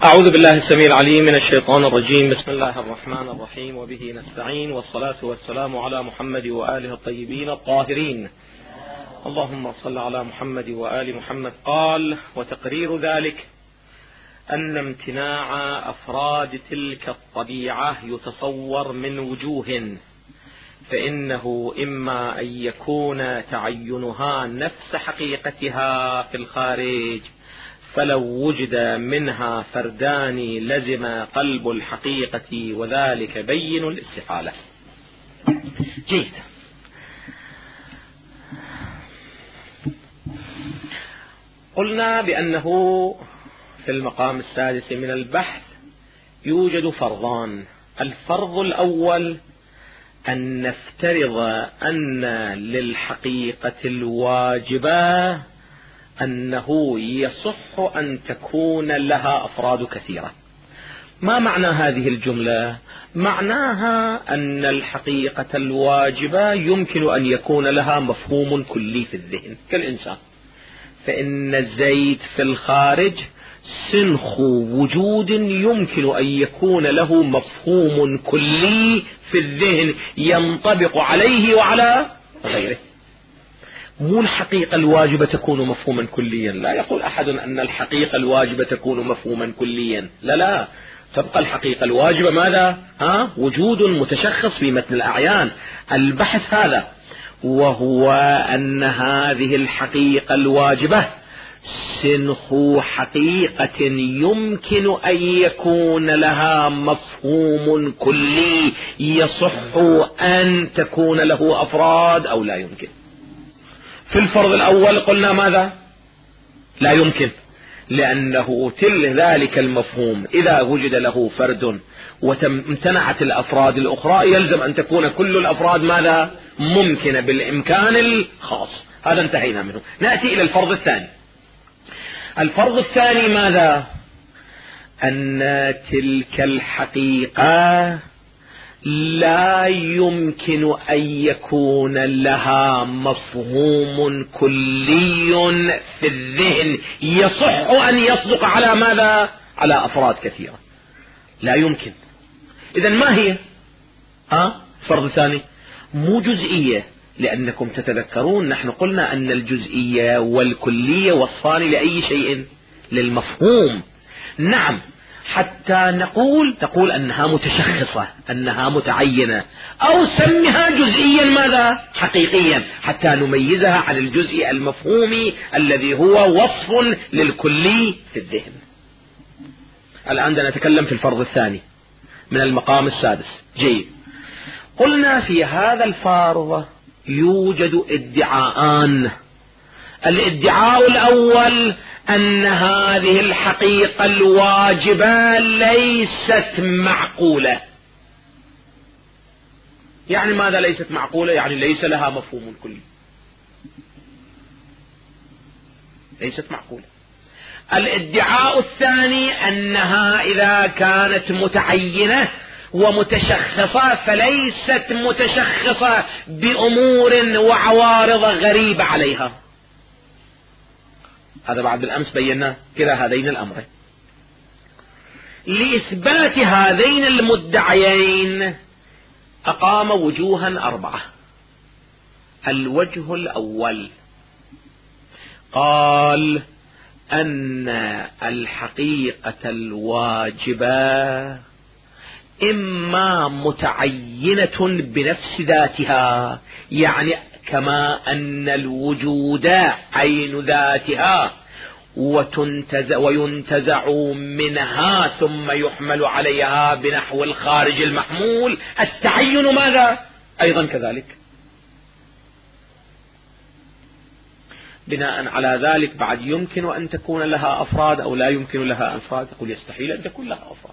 أعوذ بالله السميع العليم من الشيطان الرجيم. بسم الله الرحمن الرحيم، وبه نستعين، والصلاة والسلام على محمد وآله الطيبين الطاهرين. اللهم صل على محمد وآل محمد. قال: وتقرير ذلك أن امتناع أفراد تلك الطبيعة يتصور من وجوه، فإنه إما أن يكون تعينها نفس حقيقتها في الخارج، فلو وجد منها فردان لزم قلب الحقيقة، وذلك بين الاستحالة. جيد. قلنا بأنه في المقام السادس من البحث يوجد فرضان. الفرض الأول أن نفترض أن للحقيقة الواجبة أنه يصح أن تكون لها أفراد كثيرة. ما معنى هذه الجملة؟ معناها أن الحقيقة الواجبة يمكن أن يكون لها مفهوم كلي في الذهن كالإنسان، فإن الزيت في الخارج سنخ وجود يمكن أن يكون له مفهوم كلي في الذهن ينطبق عليه وعلى غيره. مو الحقيقة الواجبة تكون مفهوما كليا. لا يقول أحد أن الحقيقة الواجبة تكون مفهوما كليا، لا، تبقى الحقيقة الواجبة ماذا؟ وجود متشخص في متن الأعيان. البحث هذا، وهو أن هذه الحقيقة الواجبة سنخ حقيقة يمكن أن يكون لها مفهوم كلي يصح أن تكون له أفراد أو لا يمكن. في الفرض الأول قلنا ماذا؟ لا يمكن، لأنه ذلك المفهوم إذا وجد له فرد وامتنعت الأفراد الأخرى يلزم أن تكون كل الأفراد ماذا؟ ممكنة بالإمكان الخاص. هذا انتهينا منه. نأتي إلى الفرض الثاني. الفرض الثاني ماذا؟ أن تلك الحقيقة لا يمكن أن يكون لها مفهوم كلي في الذهن يصح أن يصدق على ماذا؟ على أفراد كثيرة. لا يمكن. إذن ما هي؟ الفرض الثاني مو جزئية، لأنكم تتذكرون نحن قلنا أن الجزئية والكلية وصفان لأي شيء؟ للمفهوم. نعم، حتى تقول أنها متشخصة، أنها متعينة، أو سمها جزئيا ماذا؟ حقيقيا، حتى نميزها عن الجزء المفهومي الذي هو وصف للكلي في الذهن. الآن نتكلم في الفرض الثاني من المقام السادس. جيد. قلنا في هذا الفرض يوجد ادعاءان. الادعاء الأول أن هذه الحقيقة الواجبة ليست معقولة. يعني ماذا ليست معقولة؟ يعني ليس لها مفهوم كلي، ليست معقولة. الادعاء الثاني أنها إذا كانت متعينة ومتشخصة فليست متشخصة بأمور وعوارض غريبة عليها. هذا بعد بالأمس بينا كلا هذين الأمرين. لإثبات هذين المدعيين أقام وجوها 4. الوجه الأول قال أن الحقيقة الواجبة إما متعينة بنفس ذاتها، يعني كما أن الوجود عين ذاتها وينتزع منها ثم يحمل عليها بنحو الخارج المحمول، التعين ماذا؟ أيضا كذلك. بناء على ذلك بعد يمكن أن تكون لها أفراد أو لا يمكن لها أفراد؟ يقول يستحيل أن تكون لها أفراد.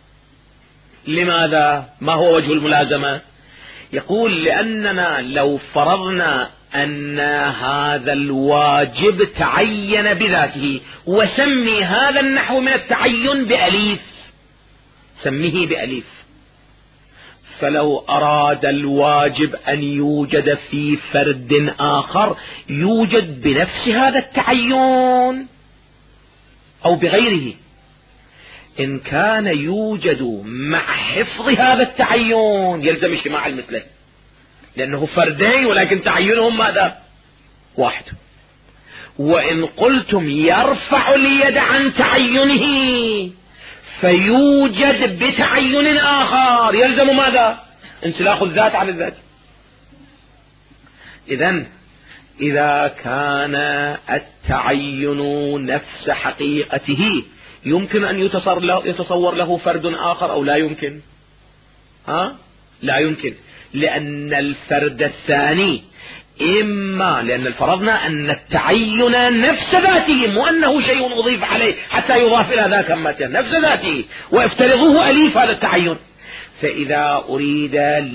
لماذا؟ ما هو وجه الملازمة؟ يقول لأننا لو فرضنا أن هذا الواجب تعين بذاته، وسمي هذا النحو من التعين بأليف، سميه بأليف، فلو أراد الواجب أن يوجد في فرد آخر يوجد بنفس هذا التعين أو بغيره، إن كان يوجد مع حفظ هذا التعين يلزم اجتماع المثلين، لأنه فردين ولكن تعينهم ماذا؟ واحد. وإن قلتم يرفع اليد عن تعينه فيوجد بتعين آخر يلزم ماذا؟ انسلاخ الذات عن الذات. إذن إذا كان التعين نفس حقيقته يمكن أن يتصور له فرد آخر أو لا يمكن؟ لا يمكن، لأن الفرد الثاني إما لأن فرضنا أن التعين نفس ذاته، مو أنه شيء أضيف عليه حتى يضاف إلى ذاك نفس ذاته، وافترضوه أليف هذا التعين. فإذا أريد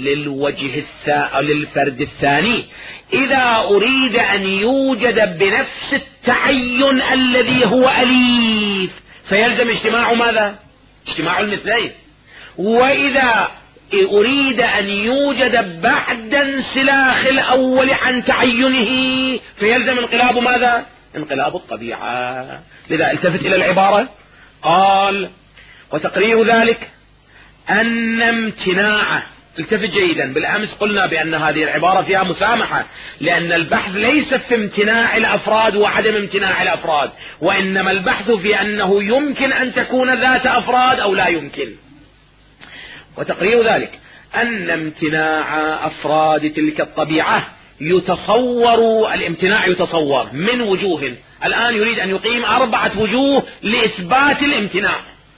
للفرد الثاني إذا أريد أن يوجد بنفس التعين الذي هو أليف فيلزم اجتماع ماذا؟ اجتماع المثلين. وإذا أريد أن يوجد بعد انسلاخ الأول عن تعينه فيلزم انقلاب ماذا؟ انقلاب الطبيعة. لذا التفت إلى العبارة، قال وتقرير ذلك أن امتناعه. التفت جيدا، بالأمس قلنا بأن هذه العبارة فيها مسامحة، لأن البحث ليس في امتناع الأفراد وعدم امتناع الأفراد، وإنما البحث في أنه يمكن أن تكون ذات أفراد أو لا يمكن. وتقرير ذلك أن امتناع أفراد تلك الطبيعة يتصور، الامتناع يتصور من وجوه. الآن يريد أن يقيم 4 وجوه لإثبات الامتناع.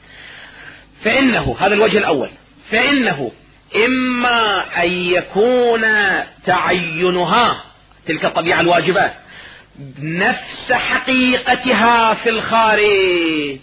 فإنه هذا الوجه الأول، فإنه إما أن يكون تعينها تلك الطبيعة الواجبة نفس حقيقتها في الخارج،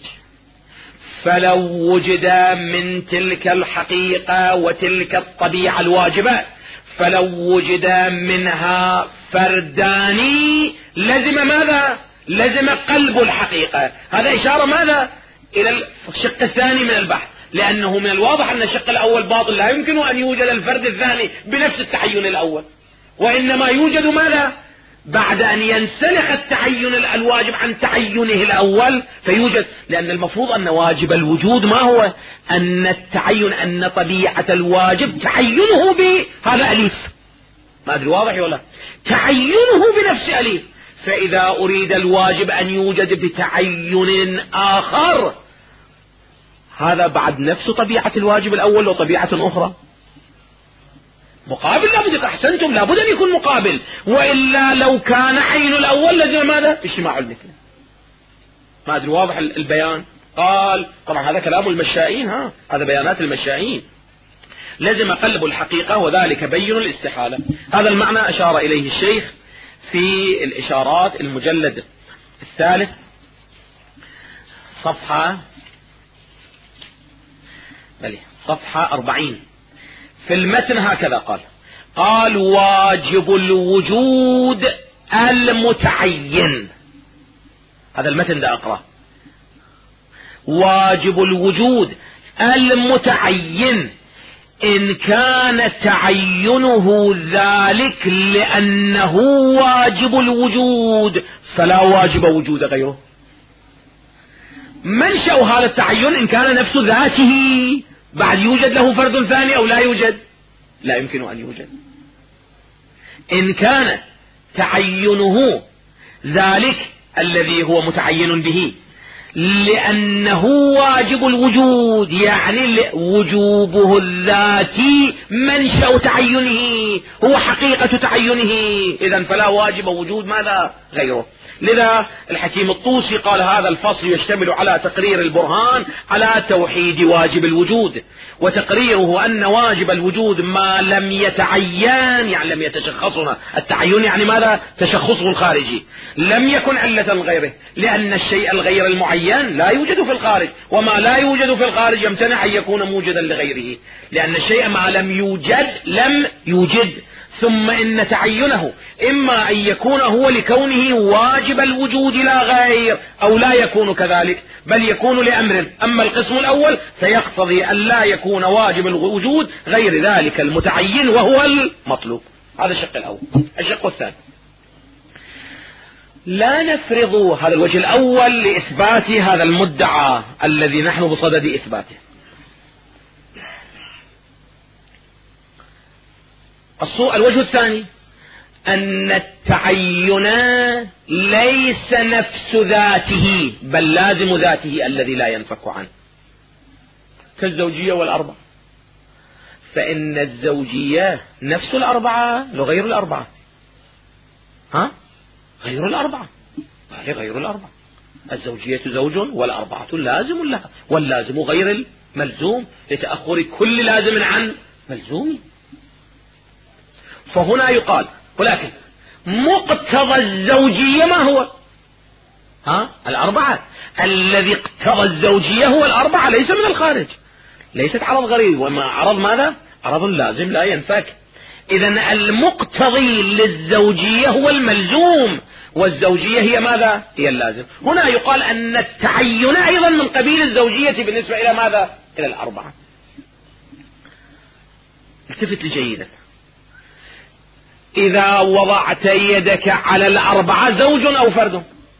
فلو وجد من تلك الحقيقة وتلك الطبيعة الواجبة فلو وجد منها فردان لزم ماذا؟ لزم قلب الحقيقة. هذا إشارة ماذا؟ إلى الشق الثاني من البحث، لأنه من الواضح أن الشق الأول باطل، لا يمكن أن يوجد الفرد الثاني بنفس التعين الأول، وإنما يوجد ماذا؟ بعد أن ينسلخ التعين الواجب عن تعينه الأول فيوجد، لأن المفروض أن واجب الوجود ما هو؟ أن التعين، أن طبيعة الواجب تعينه بهذا أليف. ما أدري واضح ولا؟ تعينه بنفس أليف. فإذا أريد الواجب أن يوجد بتعين آخر، هذا بعد نفس طبيعة الواجب الأول وطبيعة أخرى، مقابل لابد. أحسنتم، لابد أن يكون مقابل، وإلا لو كان عين الأول لازم ماذا؟ اجتماع المثل. ما أدري واضح البيان؟ قال طبعا هذا كلام المشائين، هذا بيانات المشائين. لازم قلب الحقيقة وذلك بين الاستحالة. هذا المعنى أشار إليه الشيخ في الإشارات المجلد 3 صفحة 40 في المتن هكذا قال واجب الوجود المتعين. هذا المتن ده أقرأ. واجب الوجود المتعين إن كان تعينه ذلك لأنه واجب الوجود فلا واجب وجود غيره. منشأ هذا التعين إن كان نفس ذاته، بعد يوجد له فرد ثاني أو لا يوجد؟ لا يمكن أن يوجد. إن كان تعينه ذلك الذي هو متعين به لأنه واجب الوجود، يعني وجوبه الذاتي منشأ تعينه، هو حقيقة تعينه، إذن فلا واجب وجود ماذا؟ غيره. لذا الحكيم الطوسي قال هذا الفصل يشتمل على تقرير البرهان على توحيد واجب الوجود، وتقريره أن واجب الوجود ما لم يتعين، يعني لم يتشخصنا. التعين يعني ماذا؟ تشخصه الخارجي، لم يكن علة غيره، لأن الشيء الغير المعين لا يوجد في الخارج، وما لا يوجد في الخارج يمتنع أن يكون موجدا لغيره، لأن الشيء ما لم يوجد لم يوجد. ثم إن تعينه إما أن يكون هو لكونه واجب الوجود لا غير، أو لا يكون كذلك، بل يكون لأمر. أما القسم الأول فيقتضي أن لا يكون واجب الوجود غير ذلك المتعين وهو المطلوب. هذا الشق الأول. الشق الثاني لا نفرض هذا الوجه الأول لإثبات هذا المدعى الذي نحن بصدد إثباته. الوجه الثاني أن التعين ليس نفس ذاته بل لازم ذاته الذي لا ينفك عنه، كالزوجية والأربعة، فإن الزوجية نفس الأربعة لو غير الأربعة، غير الأربعة، غير الأربعة. الزوجية زوج والأربعة لازم لها، واللازم غير الملزوم لتأخر كل لازم عن ملزوم. فهنا يقال، ولكن مقتضى الزوجية ما هو؟ الأربعة. الذي اقتضى الزوجية هو الأربعة، ليس من الخارج، ليست عرض غريب، وما عرض ماذا؟ عرض لازم لا ينفك. إذن المقتضي للزوجية هو الملزوم، والزوجية هي ماذا؟ هي اللازم. هنا يقال أن التعين أيضا من قبيل الزوجية بالنسبة إلى ماذا؟ إلى الأربعة. التفت لي جيدا، إذا وضعت يدك على الأربعة زوج أو فرد؟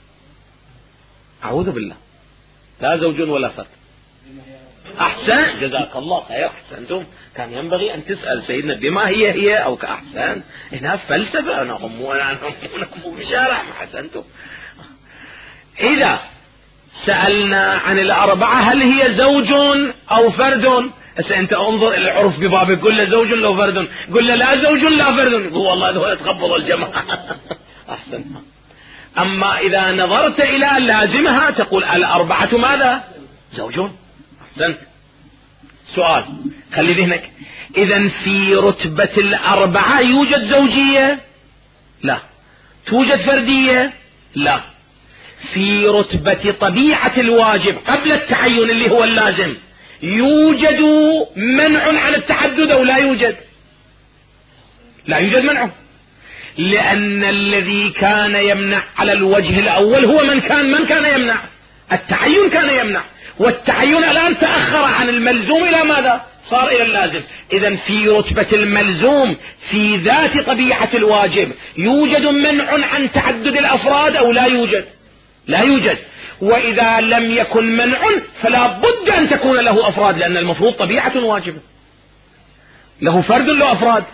أعوذ بالله، لا زوج ولا فرد. أحسن، جزاك الله خير، أحسنتم. كان ينبغي أن تسأل سيدنا بما هي أو كأحسن. هنا فلسفة، أنا بشارع. أحسنتم. إذا سألنا عن الأربعة هل هي زوج أو فرد؟ أنت انظر إلى العرف ببابك، قل له زوج لو فرد، قل له لا زوج لا فرد، هو والله هذول تقبض الجماعة. أحسن. أما إذا نظرت إلى لازمها تقول الأربعة ماذا؟ زوج. أحسن. سؤال، خلي ذهنك، إذن في رتبة الأربعة يوجد زوجية؟ لا. توجد فردية؟ لا. في رتبة طبيعة الواجب قبل التعين اللي هو اللازم يوجد منع عن التعدد أو لا يوجد؟ لا يوجد منع، لأن الذي كان يمنع على الوجه الأول هو من كان يمنع، التعين كان يمنع، والتعين الآن تأخر عن الملزوم إلى ماذا؟ صار إلى اللازم. إذن في رتبة الملزوم في ذات طبيعة الواجب يوجد منع عن تعدد الأفراد أو لا يوجد؟ لا يوجد. وإذا لم يكن منع فلا بد أن تكون له أفراد، لأن المفروض طبيعة واجبة، له فرد له أفراد،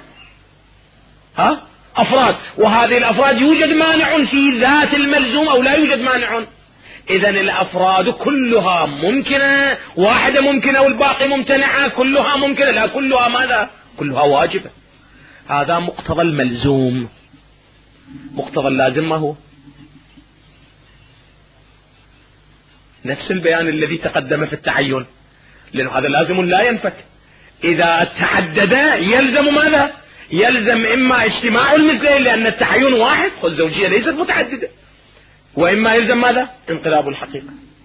أفراد، وهذه الأفراد يوجد مانع في ذات الملزوم أو لا يوجد مانع. إذن الأفراد كلها ممكنة، واحدة ممكنة والباقي ممتنعة، كلها ممكنة، لا كلها ماذا؟ كلها واجبة. هذا مقتضى الملزوم. مقتضى اللازم ما هو؟ نفس البيان الذي تقدم في التعين، لأنه هذا لازم لا ينفك. إذا تعدد يلزم ماذا؟ يلزم إما اجتماع المثلين لأن التعين واحد والزوجية ليست متعددة، وإما يلزم ماذا؟ انقلاب الحقيقة.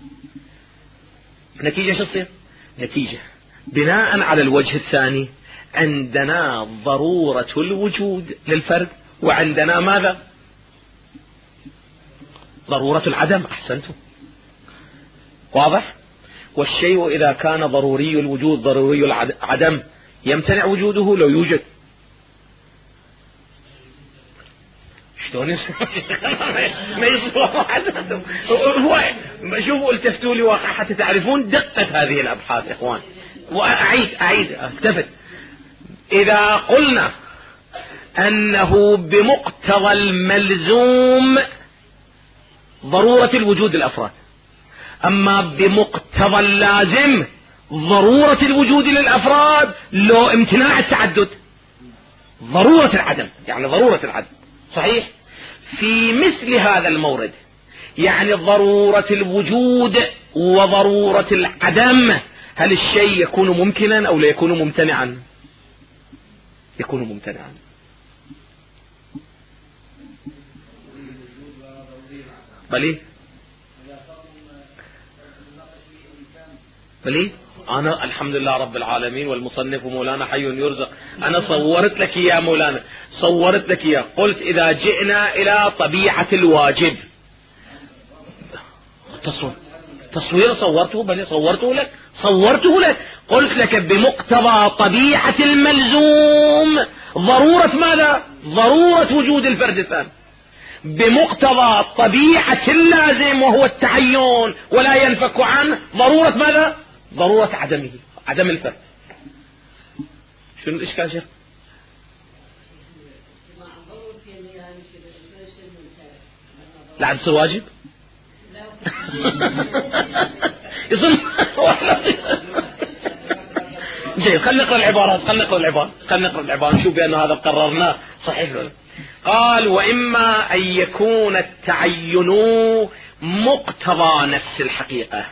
نتيجة شو تصير؟ نتيجة بناء على الوجه الثاني عندنا ضرورة الوجود للفرد، وعندنا ماذا؟ ضرورة العدم. أحسنتم، واضح. والشيء إذا كان ضروري الوجود ضروري العدم يمتنع وجوده لو يوجد. شلون ما يصلح؟ هو شوفوا، التفتوا لي واقع حتى تعرفون دقة هذه الأبحاث إخوان. وأعيد التفت، إذا قلنا أنه بمقتضى الملزوم ضرورة الوجود للأفراد، أما بمقتضى اللازم ضرورة الوجود للأفراد لو امتناع التعدد، ضرورة العدم، يعني ضرورة العدم. صحيح؟ في مثل هذا المورد يعني ضرورة الوجود وضرورة العدم، هل الشيء يكون ممكنا أو لا يكون ممتنعا؟ يكون ممتنعا. بلي أنا الحمد لله رب العالمين، والمصنف مولانا حي يرزق. أنا صورت لك يا مولانا، صورت لك يا، قلت إذا جئنا إلى طبيعة الواجب تصوير صورته، بل صورته لك، قلت لك بمقتضى طبيعة الملزوم ضرورة ماذا؟ ضرورة وجود الفرد الثاني. بمقتضى طبيعة اللازم وهو التعين ولا ينفك عنه ضرورة ماذا؟ ضرورة عدمه، عدم الفك. شنو الإشكال شيخ؟ لا تصير واجب يصير جيد. خلينا نقرأ العبارات، خلينا نقرأ العبارة نشوف بأن هذا قررناه صحيح ولا. قال وإما أن يكون التعين مقتضى نفس الحقيقة.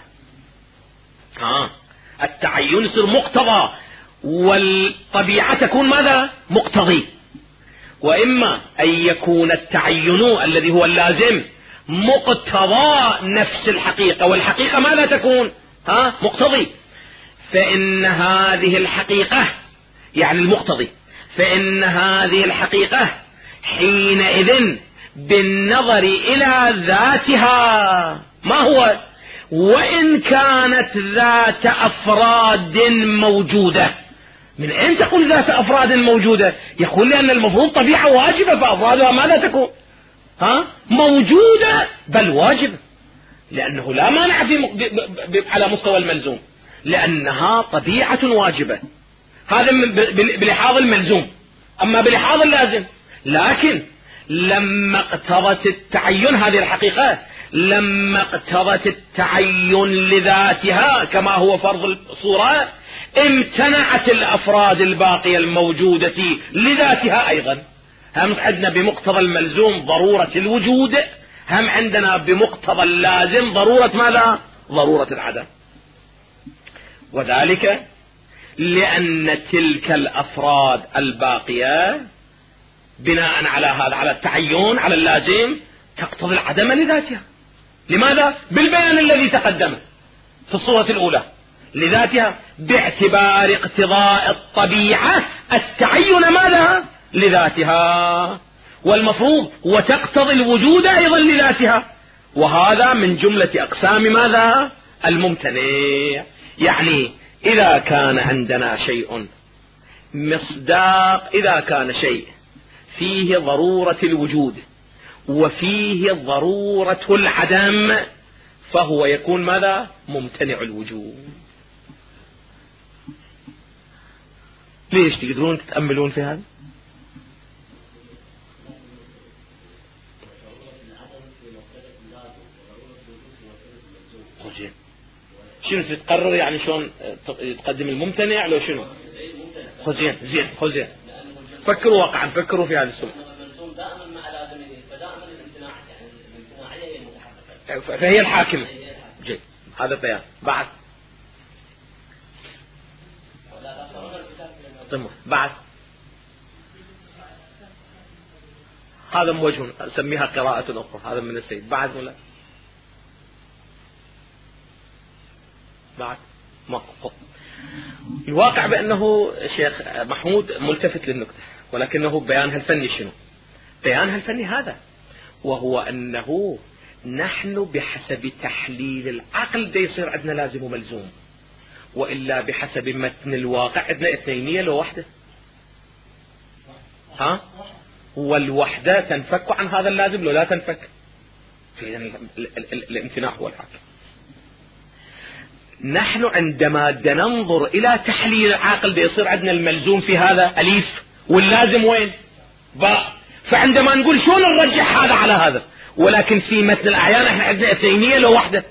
التعين يصير مقتضى والطبيعة تكون ماذا؟ مقتضي. وإما أن يكون التعين الذي هو اللازم مقتضى نفس الحقيقة، والحقيقة ماذا تكون؟ مقتضي. فإن هذه الحقيقة يعني المقتضي، فإن هذه الحقيقة حينئذ بالنظر إلى ذاتها ما هو وإن كانت ذات أفراد موجودة. من أين تقول ذات أفراد موجودة؟ يقول لأن المفروض طبيعة واجبة فأفرادها ماذا تكون؟ موجودة بل واجبة، لأنه لا مانع على مستوى الملزوم، لأنها طبيعة واجبة. هذا بلحاظ الملزوم. أما بلحاظ اللازم، لكن لما اقتضت التعين هذه الحقيقة، لما اقتضت التعين لذاتها كما هو فرض الصورة، امتنعت الأفراد الباقية الموجودة لذاتها أيضا. هم عندنا بمقتضى الملزوم ضرورة الوجود، هم عندنا بمقتضى اللازم ضرورة ماذا؟ ضرورة العدم. وذلك لأن تلك الأفراد الباقية بناء على هذا، على التعين على اللازم، تقتضي العدم لذاتها. لماذا؟ بالبيان الذي تقدم في الصورة الأولى، لذاتها باعتبار اقتضاء الطبيعة التعين ماذا؟ لذاتها. والمفروض وتقتضي الوجود أيضا لذاتها، وهذا من جملة أقسام ماذا؟ الممتنع. يعني إذا كان عندنا شيء مصداق، إذا كان شيء فيه ضرورة الوجود وفيه ضرورة العدم، فهو يكون ماذا؟ ممتنع الوجود. ليش تقدرون تتأملون في هذا؟ شنو تتقرر يعني شلون تقدم الممتنع لو شنو؟ زين فكروا واقعا، فكروا في هذا السؤال. فهي الحاكمة. جيد، هذا بيان. بعد هذا موجه سميها قراءة أخرى، هذا من السيد. بعد ولا بعد ما الواقع بأنه شيخ محمود ملتفت للنكتة، ولكنه بيانها الفني شنو؟ بيانها الفني هذا، وهو أنه نحن بحسب تحليل العقل دا يصير عندنا لازم وملزوم، وإلا بحسب متن الواقع عندنا اثنينية لو واحدة. والوحدة تنفك عن هذا اللازم لو لا تنفك، الامتناع هو الحاكم. نحن عندما ننظر إلى تحليل العقل بيصير عندنا الملزوم في هذا أليف، واللازم وين؟ باء. فعندما نقول شلون نرجح هذا على هذا، ولكن في متن الأعيان احنا عندنا اثنينية لو واحدة.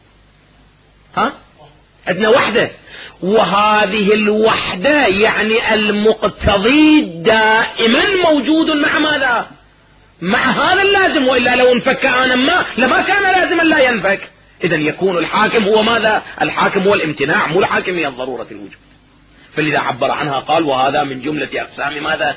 عندنا وحدة، وهذه الوحدة يعني المقتضي دائما موجود مع ماذا؟ مع هذا اللازم، وإلا لو انفك عن ما لما كان لازما لا ينفك. إذا يكون الحاكم هو ماذا؟ الحاكم هو الامتناع، مو الحاكم هي ضرورة الوجود. فلذا عبر عنها قال وهذا من جملة أقسام ماذا؟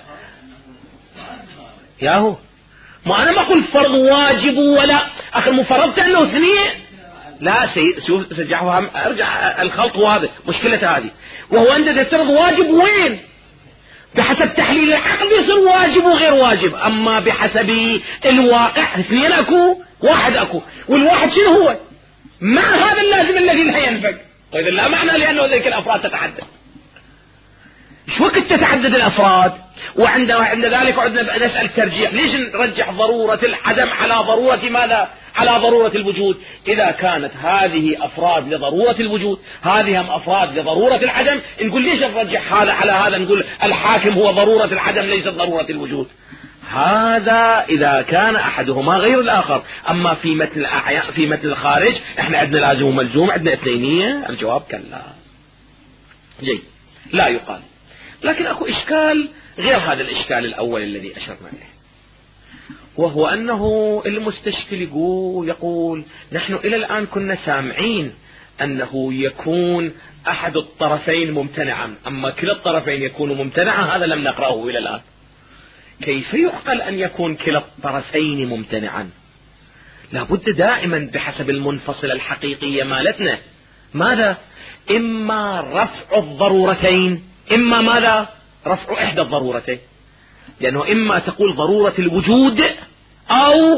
ياهو ما أنا ما أقول فرض واجب ولا أخي مفرضت أنه ثنية، لا سجعه أرجع الخلط هذا مشكلة هذه. وهو أنت تفترض واجب وين؟ بحسب تحليل العقل يصير واجب وغير واجب، أما بحسب الواقع اثنين أكو، واحد أكو، والواحد شنو هو؟ مع هذا اللازم الذي لا ينفك. وإذا لا معنى لأنه ذلك الأفراد تتعدد. شو وقت تتعدد الأفراد؟ وعند ذلك عدنا نسأل ترجيح. ليش نرجح ضرورة العدم على ضرورة ماذا؟ على ضرورة الوجود. إذا كانت هذه أفراد لضرورة الوجود، هذه هم أفراد لضرورة العدم، نقول ليش نرجح هذا على هذا؟ نقول الحاكم هو ضرورة العدم ليست ضرورة الوجود. هذا إذا كان أحدهما غير الآخر. أما في مثل الخارج احنا عندنا لازم وملزوم، عندنا اثنينية. الجواب كلا. جيد، لا يقال. لكن أكو إشكال غير هذا الإشكال الأول الذي أشرنا إليه، وهو أنه المستشكل يقول نحن إلى الآن كنا سامعين أنه يكون أحد الطرفين ممتنعا، أما كلا الطرفين يكون ممتنعا هذا لم نقرأه إلى الآن. كيف يعقل أن يكون كلا الطرفين ممتنعا؟ لابد دائما بحسب المنفصلة الحقيقية مالتنا ماذا؟ إما رفع الضرورتين، إما ماذا؟ رفع إحدى الضرورتين. لأنه إما تقول ضرورة الوجود أو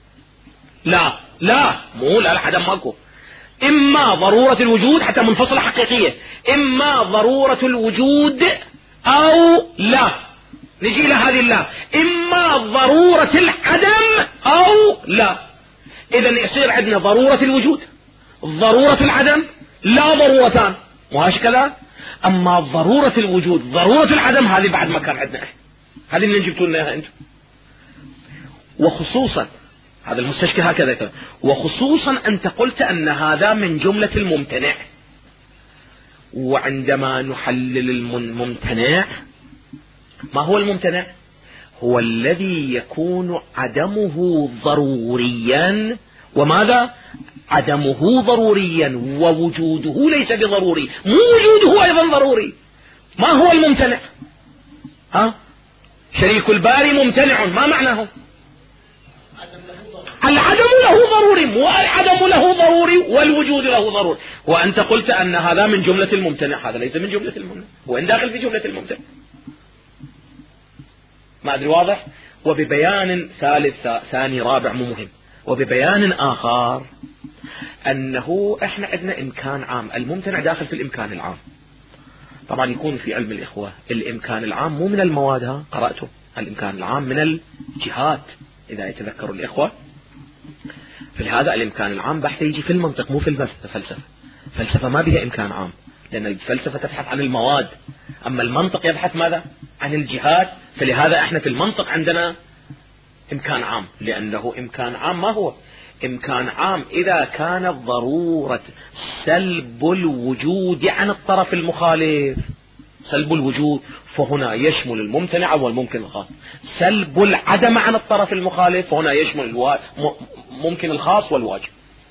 لا مو لا عدم ماكو. إما ضرورة الوجود حتى منفصلة حقيقية، إما ضرورة الوجود أو لا. نجي إلى هذه لا، إما ضرورة العدم أو لا. إذا يصير عندنا ضرورة الوجود، ضرورة العدم، لا ضرورتان، وهكذا. أما ضرورة الوجود ضرورة العدم هذه بعد ما كان عندنا، هذه اللي جبتوا لنا اياها انتم. وخصوصا هذا المستشكل هكذا كده. وخصوصا أنت قلت أن هذا من جملة الممتنع، وعندما نحلل الممتنع، ما هو الممتنع؟ هو الذي يكون عدمه ضروريا، وماذا؟ عدمه ضروريا ووجوده ليس بضروري، مو وجوده أيضا ضروري. ما هو الممتنع؟ شريك الباري ممتنع، ما معناه؟ العدم له ضروري، مو العدم له ضروري والوجود له ضروري. وأنت قلت أن هذا من جملة الممتنع، هذا ليس من جملة الممتنع، وإن داخل في جملة الممتنع. ما أدري واضح؟ وببيان ثالث ثاني رابع مو مهم، وببيان آخر أنه إحنا عندنا إمكان عام، الممتنع داخل في الإمكان العام. طبعا يكون في علم الإخوة الإمكان العام مو من المواد، قرأته الإمكان العام من الجهات إذا يتذكروا الإخوة. فلهذا الإمكان العام بحث يجي في المنطق مو في الفلسفة. فلسفة ما بها إمكان عام، لأن الفلسفة تبحث عن المواد، أما المنطق يبحث ماذا؟ عن الجهات. فلهذا احنا في المنطق عندنا إمكان عام، لأنه إمكان عام. ما هو إمكان عام؟ إذا كانت ضرورة سلب الوجود عن الطرف المخالف، سلب الوجود، فهنا يشمل الممتنع والممكن الخاص. سلب العدم عن الطرف المخالف فهنا يشمل ممكن الخاص والواجب.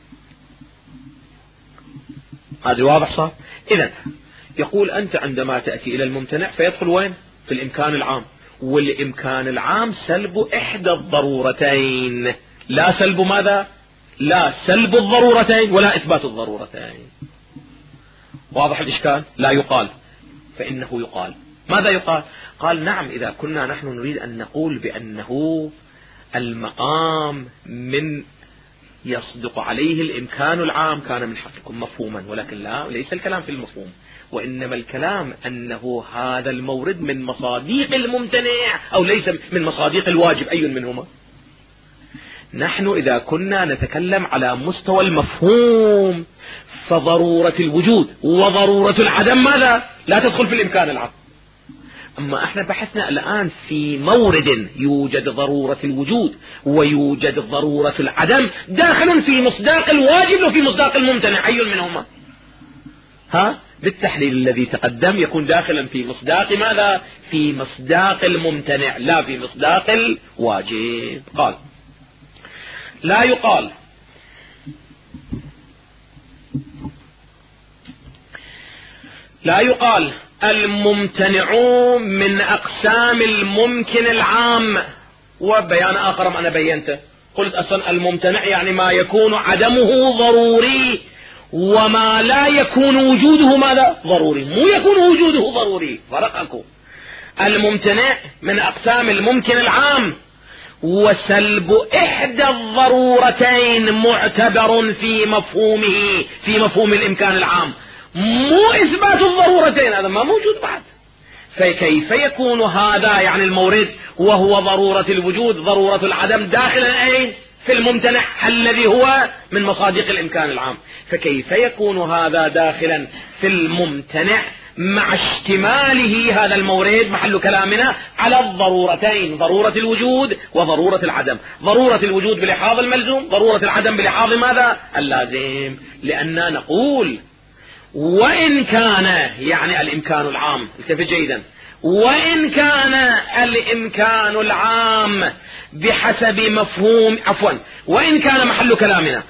هذا واضح صار؟ إذن يقول أنت عندما تأتي إلى الممتنع فيدخل وين؟ في الإمكان العام، والإمكان العام سلب إحدى الضرورتين، لا سلب ماذا؟ لا سلب الضرورتين ولا إثبات الضرورتين. واضح الإشكال؟ لا يقال، فإنه يقال. ماذا يقال؟ قال نعم، إذا كنا نحن نريد أن نقول بأنه المقام من يصدق عليه الإمكان العام كان من حقكم مفهوما، ولكن لا، ليس الكلام في المفهوم، وإنما الكلام أنه هذا المورد من مصاديق الممتنع أو ليس من مصاديق الواجب، أي منهما. نحن إذا كنا نتكلم على مستوى المفهوم فضرورة الوجود وضرورة العدم ماذا؟ لا تدخل في الإمكان العام. أما احنا بحثنا الآن في مورد يوجد ضرورة الوجود ويوجد ضرورة العدم داخل في مصداق الواجب وفي مصداق الممتنع، أي منهما؟ بالتحليل الذي تقدم يكون داخلا في مصداق ماذا؟ في مصداق الممتنع لا في مصداق الواجب. قال لا يقال الممتنع من أقسام الممكن العام. وبيان آخر أنا بينته، قلت أصلا الممتنع يعني ما يكون عدمه ضروري وما لا يكون وجوده ماذا؟ ضروري، مو يكون وجوده ضروري، فرقكم. الممتنع من أقسام الممكن العام، وسلب إحدى الضرورتين معتبر في مفهومه، في مفهوم الإمكان العام، مو إثبات الضرورتين، هذا ما موجود بعد. فكيف يكون هذا يعني المورد وهو ضرورة الوجود ضرورة العدم داخلا أين؟ في الممتنع الذي هو من مصادق الإمكان العام. فكيف يكون هذا داخلا في الممتنع مع اشتماله هذا المورد محل كلامنا على الضرورتين، ضرورة الوجود وضرورة العدم، ضرورة الوجود بلحاظ الملزوم، ضرورة العدم بلحاظ ماذا؟ اللازم. لأننا نقول وإن كان يعني الإمكان العام، التفت جيدا، وإن كان الإمكان العام بحسب مفهوم وإن كان محل كلامنا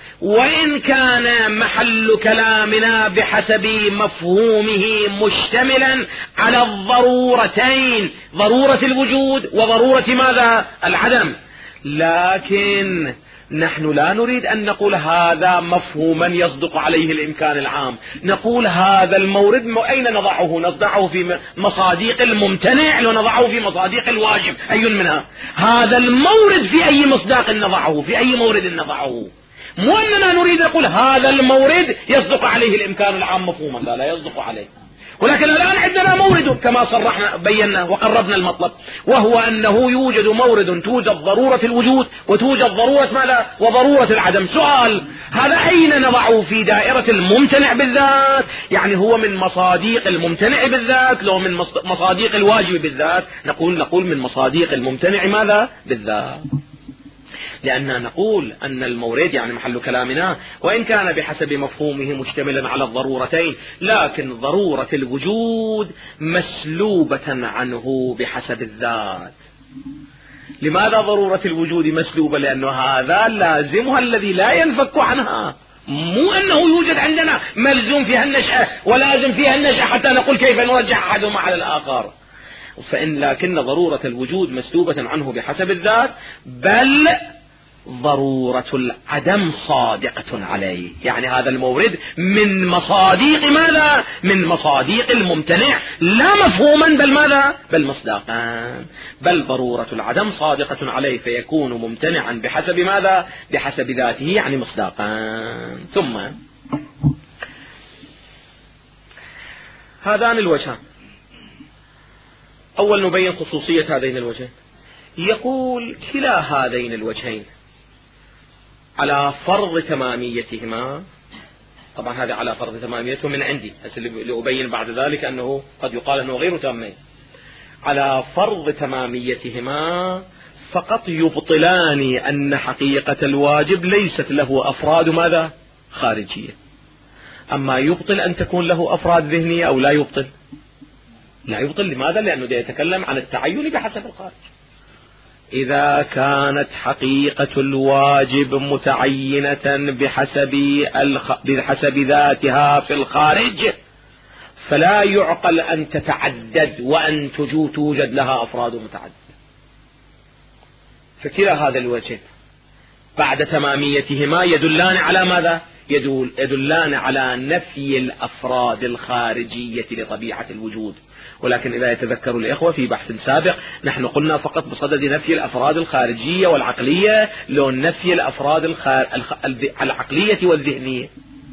بحسب مفهومه مشتملا على الضرورتين، ضرورة الوجود وضرورة ماذا؟ العدم. لكن نحن لا نريد أن نقول هذا مفهوما يصدق عليه الإمكان العام، نقول هذا المورد أين نضعه؟ نضعه في مصادق الممتنع لو نضعه في مصادق الواجب، أي منها؟ هذا المورد في أي مصداق نضعه؟ في أي مورد نضعه؟ مو أننا نريد نقول هذا المورد يصدق عليه الإمكان العام مفهوما، لا يصدق عليه. ولكن الآن عندنا مورد كما صرحنا بينا وقربنا المطلب، وهو أنه يوجد مورد توجد ضرورة الوجود وتوجد ضرورة ماذا؟ وضرورة العدم. سؤال، هذا أين نضعه؟ في دائرة الممتنع بالذات؟ يعني هو من مصادق الممتنع بالذات لو من مصادق الواجب بالذات؟ نقول من مصادق الممتنع ماذا؟ بالذات. لأننا نقول أن المورد يعني محل كلامنا وإن كان بحسب مفهومه مشتملا على الضرورتين، لكن ضرورة الوجود مسلوبة عنه بحسب الذات. لماذا ضرورة الوجود مسلوبة؟ لأنه هذا لازمها الذي لا ينفك عنها، مو أنه يوجد عندنا ملزوم فيها النشأة ولازم فيها النشأة حتى نقول كيف نرجع أحدهما على الآخر. لكن ضرورة الوجود مسلوبة عنه بحسب الذات، بل ضرورة العدم صادقة عليه. يعني هذا المورد من مصادق ماذا؟ من مصادق الممتنع، لا مفهوما بل ماذا؟ بل مصداقا. بل ضرورة العدم صادقة عليه فيكون ممتنعا بحسب ماذا؟ بحسب ذاته يعني مصداقا. ثم هذان الوجهان، أول نبين خصوصية هذين الوجهين. يقول كلا هذين الوجهين على فرض تماميتهما، طبعا هذا على فرض تماميته من عندي لأبين بعد ذلك أنه قد يقال أنه غير تامين. على فرض تماميتهما فقط يبطلان أن حقيقة الواجب ليست له أفراد ماذا؟ خارجية. أما يبطل أن تكون له أفراد ذهنية أو لا يبطل؟ لا يبطل. لماذا؟ لأنه يتكلم عن التعين بحسب الخارج. إذا كانت حقيقة الواجب متعينة بحسب ذاتها في الخارج فلا يعقل أن تتعدد وأن توجد لها أفراد متعددة. فكلا هذا الوجه بعد تماميتهما يدلان على ماذا؟ يدلان على نفي الأفراد الخارجية لطبيعة الوجود. ولكن إذا يتذكر الإخوة في بحث سابق نحن قلنا فقط بصدد نفي الأفراد الخارجية والعقلية لو نفي الأفراد العقلية والذهنية.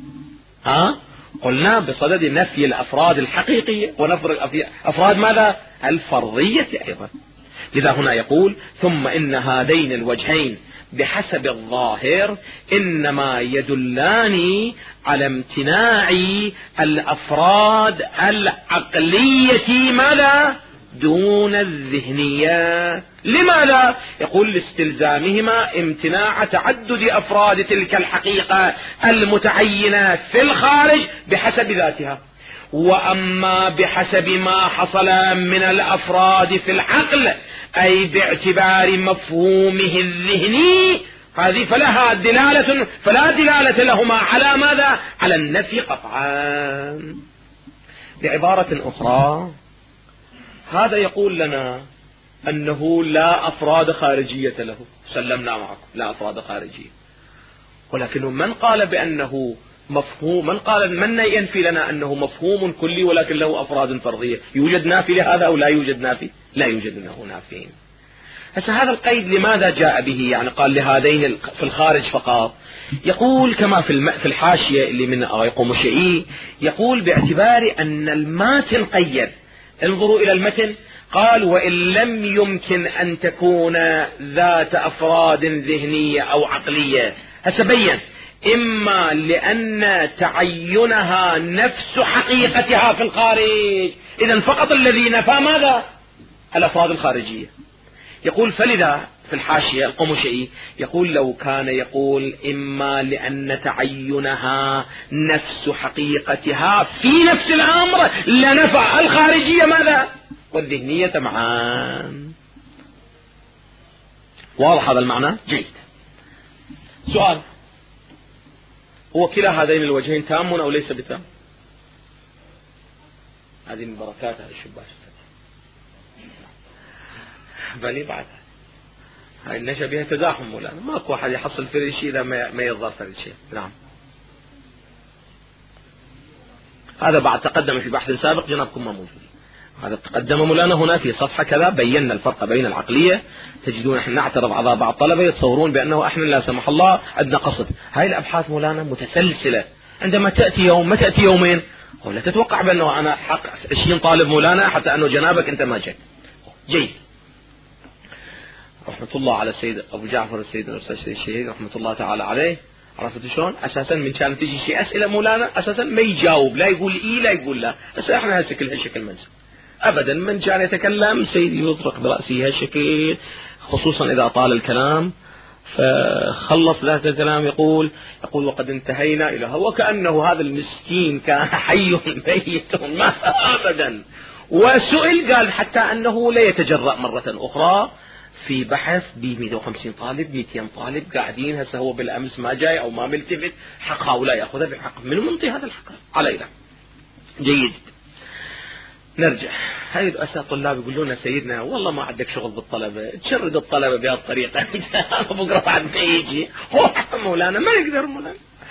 قلنا بصدد نفي الأفراد الحقيقية ونفر الأفراد ماذا؟ الفرضية أيضا. لذا هنا يقول ثم إن هذين الوجهين بحسب الظاهر إنما يدلان على امتناع الأفراد العقلية ماذا؟ دون الذهنية. لماذا؟ يقول لاستلزامهما امتناع تعدد أفراد تلك الحقيقة المتعينة في الخارج بحسب ذاتها. وأما بحسب ما حصل من الأفراد في العقل أي باعتبار مفهومه الذهني هذه فلا دلالة لهما على ماذا؟ على النفي قطعا. بعبارة أخرى هذا يقول لنا أنه لا أفراد خارجية له، سلمنا معكم لا أفراد خارجية. ولكن من قال بأنه مفهوم، من ينفي لنا أنه مفهوم كلي ولكن له أفراد فرضية؟ يوجد نافي لهذا أو لا يوجد نافي؟ لا يوجد له نافي. هذا القيد لماذا جاء به؟ يعني قال لهذين في الخارج فقط. يقول كما في الحاشية اللي من يقوم الشيعي، يقول باعتبار أن الماتن قيد انظروا إلى المتن. قال وإن لم يمكن أن تكون ذات أفراد ذهنية أو عقلية، هسبين إما لأن تعينها نفس حقيقتها في الخارج، إذن فقط الذي نفى ماذا؟ الأفراد الخارجية. يقول فلذا في الحاشية القمشئي يقول لو كان يقول إما لأن تعينها نفس حقيقتها في نفس الأمر لنفى الخارجية ماذا؟ والذهنية معا. واضح هذا المعنى؟ جيد. سؤال: هو كلا هذين الوجهين تام أو ليس بتام؟ هذه من بركات هذا الشباش بلي بعد هاي النشأ بها تزاحم، ولا ماكو أحد يحصل فرد شيء إذا ما يظهر فرد شيء. نعم، هذا بعد تقدم في بحث سابق جنابكم ما موجود. هذا تقدم مولانا هنا في صفحة كذا، بينا الفرق بين العقلية. تجدون احنا نعترض على بعض الطلبة يتصورون بأنه احنا لا سمح الله عندنا قصد. هاي الأبحاث مولانا متسلسلة، عندما تأتي يوم ما تأتي يومين، ولا تتوقع بأنه أنا حق 20 طالب مولانا حتى أنه جنابك أنت ما جيت. جيد. رحمة الله على السيد أبو جعفر السيد الأستاذ الشهيد رحمة الله تعالى عليه. عرفت شلون؟ أساسا من كانت تجي شيء أسئلة مولانا أساسا ما يجاوب، لا يقول إيه لا يقول لا، بس إحنا هالشكل منسى أبدا. من كان يتكلم سيدي يطرق برأسه هالشكل، خصوصا إذا طال الكلام. فخلص ذات الكلام يقول وقد انتهينا إلى هو، كأنه هذا المسكين كان حي ميت ما أبدا. وسئل قال حتى أنه لا يتجرأ مرة أخرى في بحث ب 150 طالب 200 طالب قاعدين، هسه هو بالأمس ما جاي أو ما ملتفت، حق هؤلاء يأخذها بالحق. من منطي هذا الحق علينا؟ جيد. نرجع. هاي رؤساء الطلاب يقولون سيدنا والله ما عندك شغل بالطلبة، تشرد الطلبة بهذه الطريقة بكرة بعد ما يجي مولانا ما يقدر مولانا.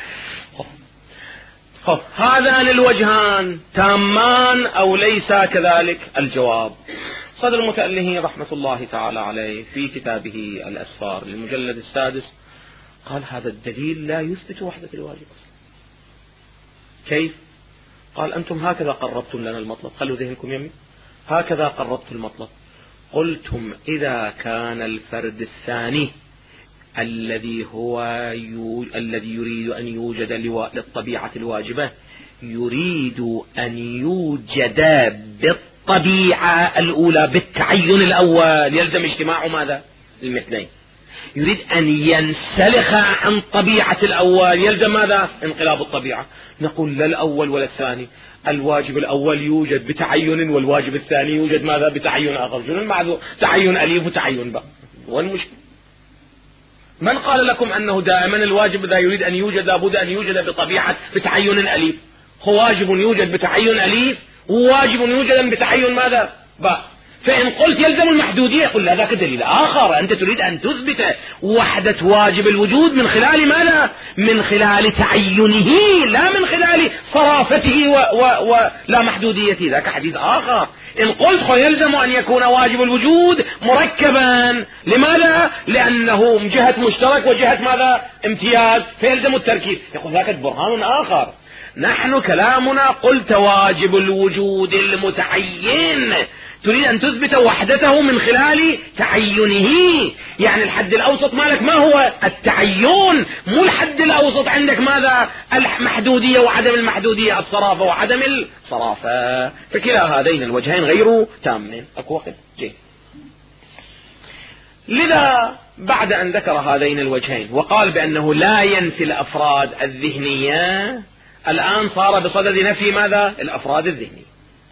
هذان الوجهان تامان أو ليس كذلك؟ الجواب: صدر المتألهين رحمة الله تعالى عليه في كتابه الأسفار المجلد السادس قال هذا الدليل لا يثبت وحدة الواجب. كيف؟ قال أنتم هكذا قربتم لنا المطلب، خلوا ذهنكم يمي، هكذا قربت المطلب. قلتم إذا كان الفرد الثاني الذي يريد أن يوجد للطبيعة الواجبة يريد أن يوجد بالطبيعة الأولى بالتعين الأول، يلزم اجتماع ماذا؟ المثلين. يريد أن ينسلخ عن طبيعة الأول، يلزم ماذا؟ انقلاب الطبيعة. نقول لا الأول ولا الثاني، الواجب الأول يوجد بتعين والواجب الثاني يوجد ماذا؟ بتعين آخر. شنو المعذور؟ تعين أليف وتعين باء. والمشكلة من قال لكم أنه دائما الواجب إذا يريد أن يوجد لابد أن يوجد بطبيعة بتعين أليف؟ هو واجب يوجد بتعين أليف وواجب يوجد بتعين ماذا؟ باء. فإن قلت يلزم المحدودية يقول لا ذاك دليل آخر، أنت تريد أن تثبت وحدة واجب الوجود من خلال ماذا؟ من خلال تعينه لا من خلال صرافته ولا محدوديته، ذاك حديث آخر. إن قلت يلزم أن يكون واجب الوجود مركبا، لماذا؟ لأنه جهة مشترك وجهة ماذا؟ امتياز، فيلزم التركيب، يقول ذاك برهان آخر. نحن كلامنا قلت واجب الوجود المتعين تريد أن تثبت وحدته من خلال تعينه، يعني الحد الأوسط مالك ما هو؟ التعين، مو الحد الأوسط عندك ماذا؟ المحدودية وعدم المحدودية، الصرافة وعدم الصرافة. فكلا هذين الوجهين غير تامين. أكو وقت جيد. لذا بعد أن ذكر هذين الوجهين وقال بأنه لا ينفي الأفراد الذهنية، الآن صار بصدد نفي ماذا؟ الأفراد الذهنية.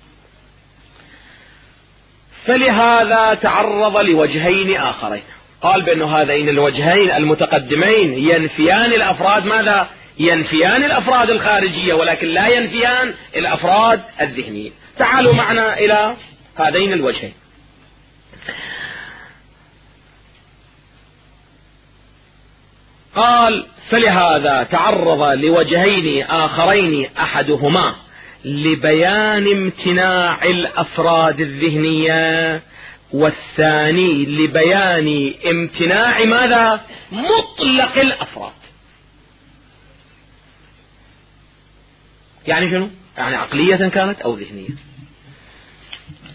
فلهذا تعرض لوجهين آخرين، قال بأن هذين الوجهين المتقدمين ينفيان الأفراد ماذا؟ ينفيان الأفراد الخارجية ولكن لا ينفيان الأفراد الذهنية. تعالوا معنا إلى هذين الوجهين. قال فلهذا تعرض لوجهين آخرين، أحدهما لبيان امتناع الأفراد الذهنية والثاني لبيان امتناع ماذا؟ مطلق الأفراد. يعني شنو؟ يعني عقلية كانت أو ذهنية.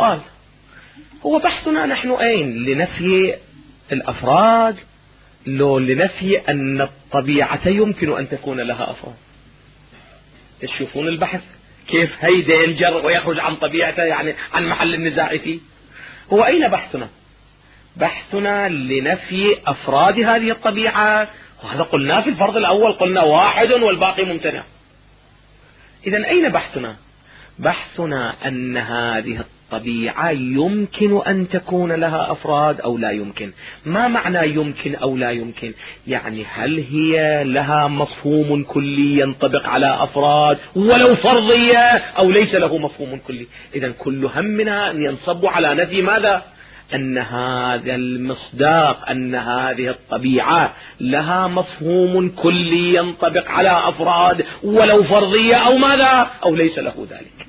سؤال، هو بحثنا نحن أين؟ لنفي الأفراد لو لنفي أن الطبيعة يمكن أن تكون لها أفراد؟ تشوفون البحث كيف هيدا ينجر ويخرج عن طبيعته، يعني عن محل النزاع فيه. هو أين بحثنا؟ بحثنا لنفي أفراد هذه الطبيعة، وهذا قلنا في الفرض الأول، قلنا واحد والباقي ممتنع. إذن أين بحثنا؟ بحثنا أن هذه الطبيعة يمكن أن تكون لها أفراد أو لا يمكن. ما معنى يمكن أو لا يمكن؟ يعني هل هي لها مفهوم كلي ينطبق على أفراد ولو فرضية، أو ليس له مفهوم كلي؟ إذن كل همنا أن ينصب على نفي ماذا؟ أن هذا المصداق، أن هذه الطبيعة لها مفهوم كلي ينطبق على أفراد ولو فرضية أو ماذا، أو ليس له ذلك.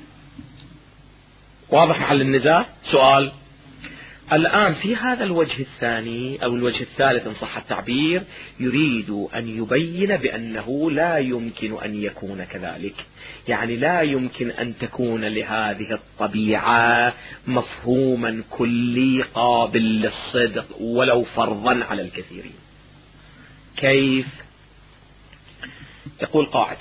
واضح محل النزاع؟ سؤال. الآن في هذا الوجه الثاني أو الوجه الثالث إن صح التعبير، يريد أن يبين بأنه لا يمكن أن يكون كذلك، يعني لا يمكن أن تكون لهذه الطبيعة مفهوما كلي قابل للصدق ولو فرضا على الكثيرين. كيف؟ يقول قاعدة: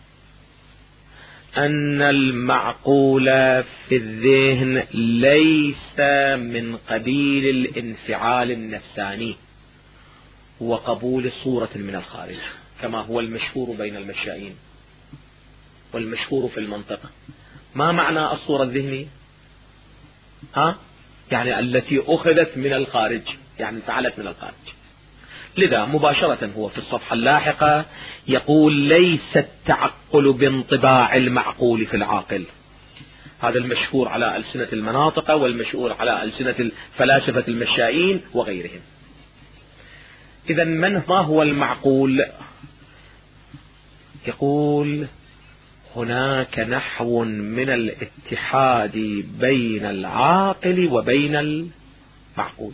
أن المعقول في الذهن ليس من قبيل الانفعال النفساني وقبول صورة من الخارج، كما هو المشهور بين المشائين والمشهور في المنطقة. ما معنى الصورة الذهنية؟ يعني التي أخذت من الخارج، يعني فعلت من الخارج. لذا مباشرة هو في الصفحة اللاحقة يقول: ليس التعقل بانطباع المعقول في العاقل. هذا المشهور على ألسنة المناطق والمشهور على ألسنة الفلاسفة المشائين وغيرهم. إذا ما هو المعقول؟ يقول: هناك نحو من الاتحاد بين العاقل وبين المعقول.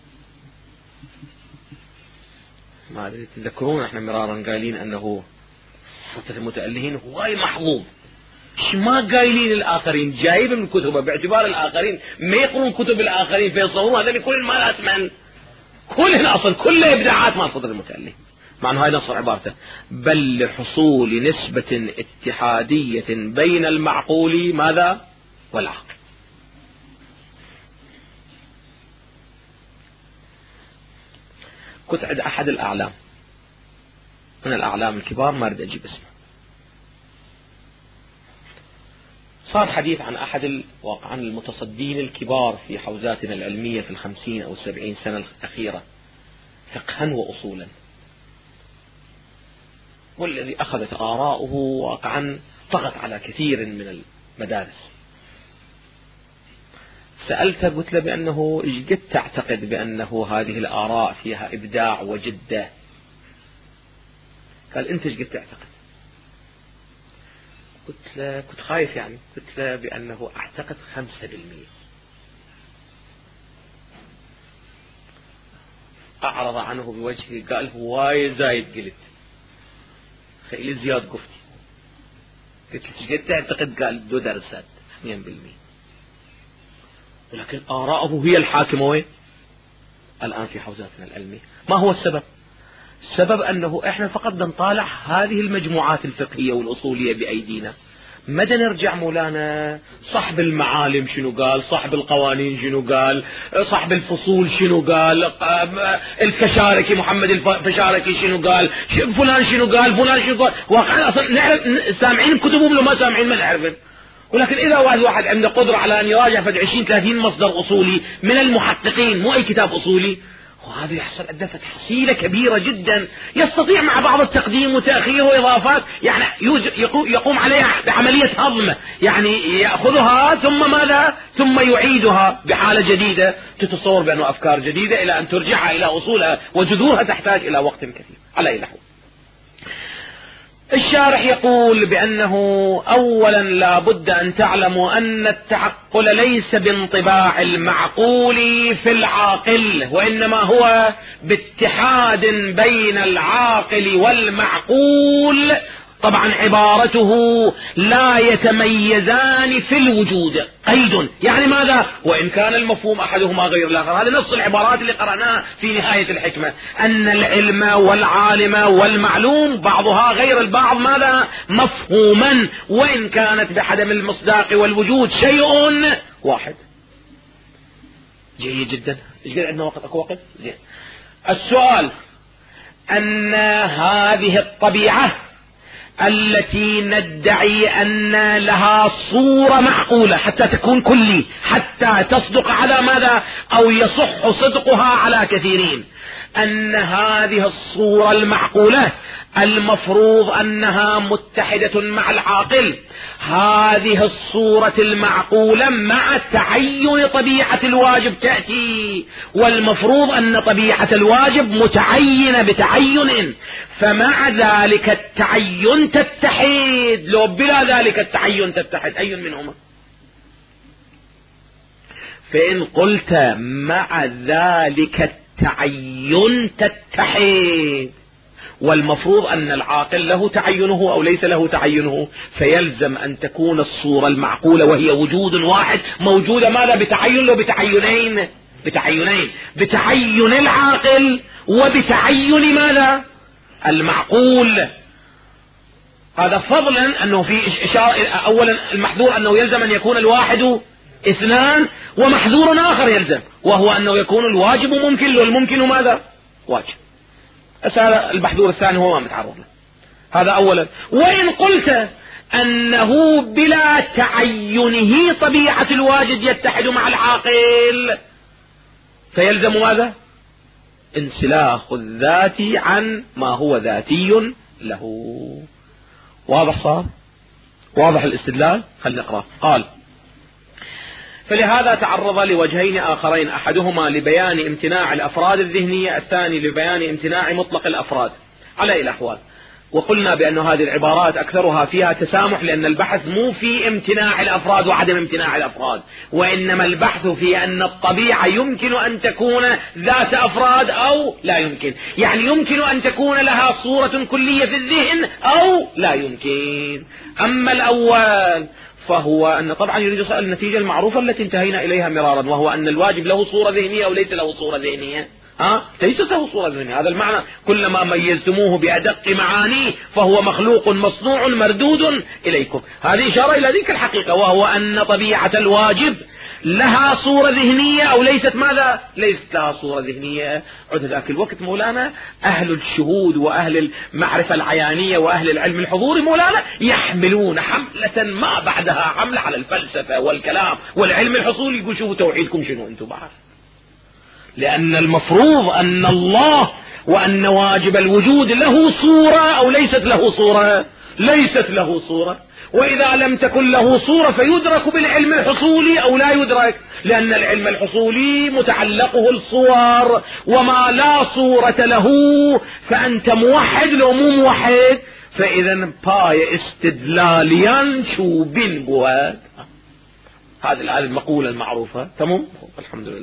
ما تذكرون احنا مرارا قايلين انه حتى المتألهين هواي محظوظ، ما قايلين الاخرين، جايب من كتبه باعتبار الاخرين ما يقرون كتب الاخرين فيصورون هذا كل ما لا اسمعن، كل الاصل كله ابداعات ما صدر المتأله. مع انه هاي نص عبارته: بل لحصول نسبة اتحادية بين المعقول ماذا والعقل. كنت عند أحد الأعلام من الأعلام الكبار، ما أريد أجيب اسمه، صار حديث عن أحد عن المتصدين الكبار في حوزاتنا العلمية في 50 أو 70 سنة الأخيرة فقها وأصولا، والذي أخذت آراؤه واقعا طغت على كثير من المدارس. سألته قلت له بأنه إيش قد تعتقد بأنه هذه الآراء فيها إبداع وجدة؟ قال: أنت إيش قد تعتقد؟ قلت له كنت خايف، يعني قلت له بأنه أعتقد 5%. أعرض عنه بوجهه قال: هواي زايد. قلت خيل زياد قفتي. قلت له إيش قد تعتقد؟ قال: 2 درسات 2%. ولكن آراءه هي الحاكمة وين الآن في حوزاتنا العلمية. ما هو السبب؟ السبب أنه إحنا فقط نطالع هذه المجموعات الفقهية والأصولية بأيدينا، مدى نرجع مولانا صاحب المعالم شنو قال، صاحب القوانين شنو قال، صاحب الفصول شنو قال، الفشاركي محمد الفشاركي شنو قال، فلان شنو قال، فلان شنو قال. واقعا أصلا نعرف سامعين كتبهم لو ما سامعين ما نعرفن. ولكن إذا واحد عنده قدرة على أن يراجع فد 20-30 مصدر أصولي من المحققين، مو أي كتاب أصولي، وهذا يحصل عنده تحصيلة كبيرة جدا، يستطيع مع بعض التقديم وتأخير وإضافات يعني يقوم عليها بعملية هضم، يعني يأخذها ثم ماذا؟ ثم يعيدها بحالة جديدة تتصور بأنه أفكار جديدة إلى أن ترجعها إلى أصولها وجذورها تحتاج إلى وقت كثير. على أي نحو، الشارح يقول بأنه أولا لا بد أن تعلموا أن التعقل ليس بانطباع المعقول في العاقل، وإنما هو باتحاد بين العاقل والمعقول طبعا عبارته لا يتميزان في الوجود قيد، يعني ماذا؟ وإن كان المفهوم أحدهما غير الآخر. هذا نص العبارات اللي قرأناها في نهاية الحكمة، أن العلم والعالم والمعلوم بعضها غير البعض ماذا؟ مفهوما، وإن كانت بعدم المصداق والوجود شيء واحد. جيد جدا. ايش قد عندنا وقت؟ اكو وقت؟ زين. السؤال أن هذه الطبيعة التي ندعي أن لها صورة معقولة حتى تكون كلي، حتى تصدق على ماذا؟ أو يصح صدقها على كثيرين، أن هذه الصورة المعقولة المفروض أنها متحدة مع العاقل. هذه الصورة المعقولة مع تعين طبيعة الواجب تأتي، والمفروض أن طبيعة الواجب متعينة بتعين، فمع ذلك التعين تتحد، لو بلا ذلك التعين تتحد أي منهما؟ فإن قلت مع ذلك التعين تتحد، والمفروض أن العاقل له تعينه أو ليس له تعينه، فيلزم أن تكون الصورة المعقولة وهي وجود واحد موجودة ماذا؟ بتعين له بتعينين، بتعين العاقل وبتعين ماذا؟ المعقول. هذا فضلا أنه في إشارة. أولا المحذور أنه يلزم أن يكون الواحد اثنان، ومحذور آخر يلزم وهو أنه يكون الواجب ممكن، والممكن ماذا؟ واجب. هذا المحذور الثاني هو ما متعرض له. هذا أولا. وإن قلت أنه بلا تعينه طبيعة الواجد يتحد مع العاقل، فيلزم ماذا؟ انسلاخ الذات عن ما هو ذاتي له. واضح صار؟ واضح الاستدلال؟ خلينا نقرأ. قال: فلهذا تعرض لوجهين آخرين، أحدهما لبيان امتناع الأفراد الذهنية، الثاني لبيان امتناع مطلق الأفراد على الأحوال. وقلنا بأن هذه العبارات أكثرها فيها تسامح، لأن البحث مو في امتناع الأفراد وعدم امتناع الأفراد، وإنما البحث في أن الطبيعة يمكن أن تكون ذات أفراد أو لا يمكن، يعني يمكن أن تكون لها صورة كلية في الذهن أو لا يمكن. أما الأول فهو أن طبعا يريد يسأل النتيجة المعروفة التي انتهينا إليها مرارا، وهو أن الواجب له صورة ذهنية أو ليس له صورة ذهنية. ليس له صورة ذهنية. هذا المعنى، كلما ميزتموه بأدق معانيه فهو مخلوق مصنوع مردود إليكم. هذه إشارة إلى ذيك الحقيقة، وهو أن طبيعة الواجب لها صورة ذهنية أو ليست ماذا؟ ليست لها صورة ذهنية. عد ذاك الوقت مولانا أهل الشهود وأهل المعرفة العيانية وأهل العلم الحضوري مولانا يحملون حملة ما بعدها حملة على الفلسفة والكلام والعلم الحصولي. يقول شوفوا توحيدكم شنو أنتم بعد، لأن المفروض أن الله وأن واجب الوجود له صورة أو ليست له صورة؟ ليست له صورة. وإذا لم تكن له صورة فيدرك بالعلم الحصولي أو لا يدرك، لأن العلم الحصولي متعلقه الصور، وما لا صورة له فأنت موحد لو مو موحد. فإذا باي استدلاليا شو بين بواد. هذه المقولة المعروفة. تمام. الحمد لله.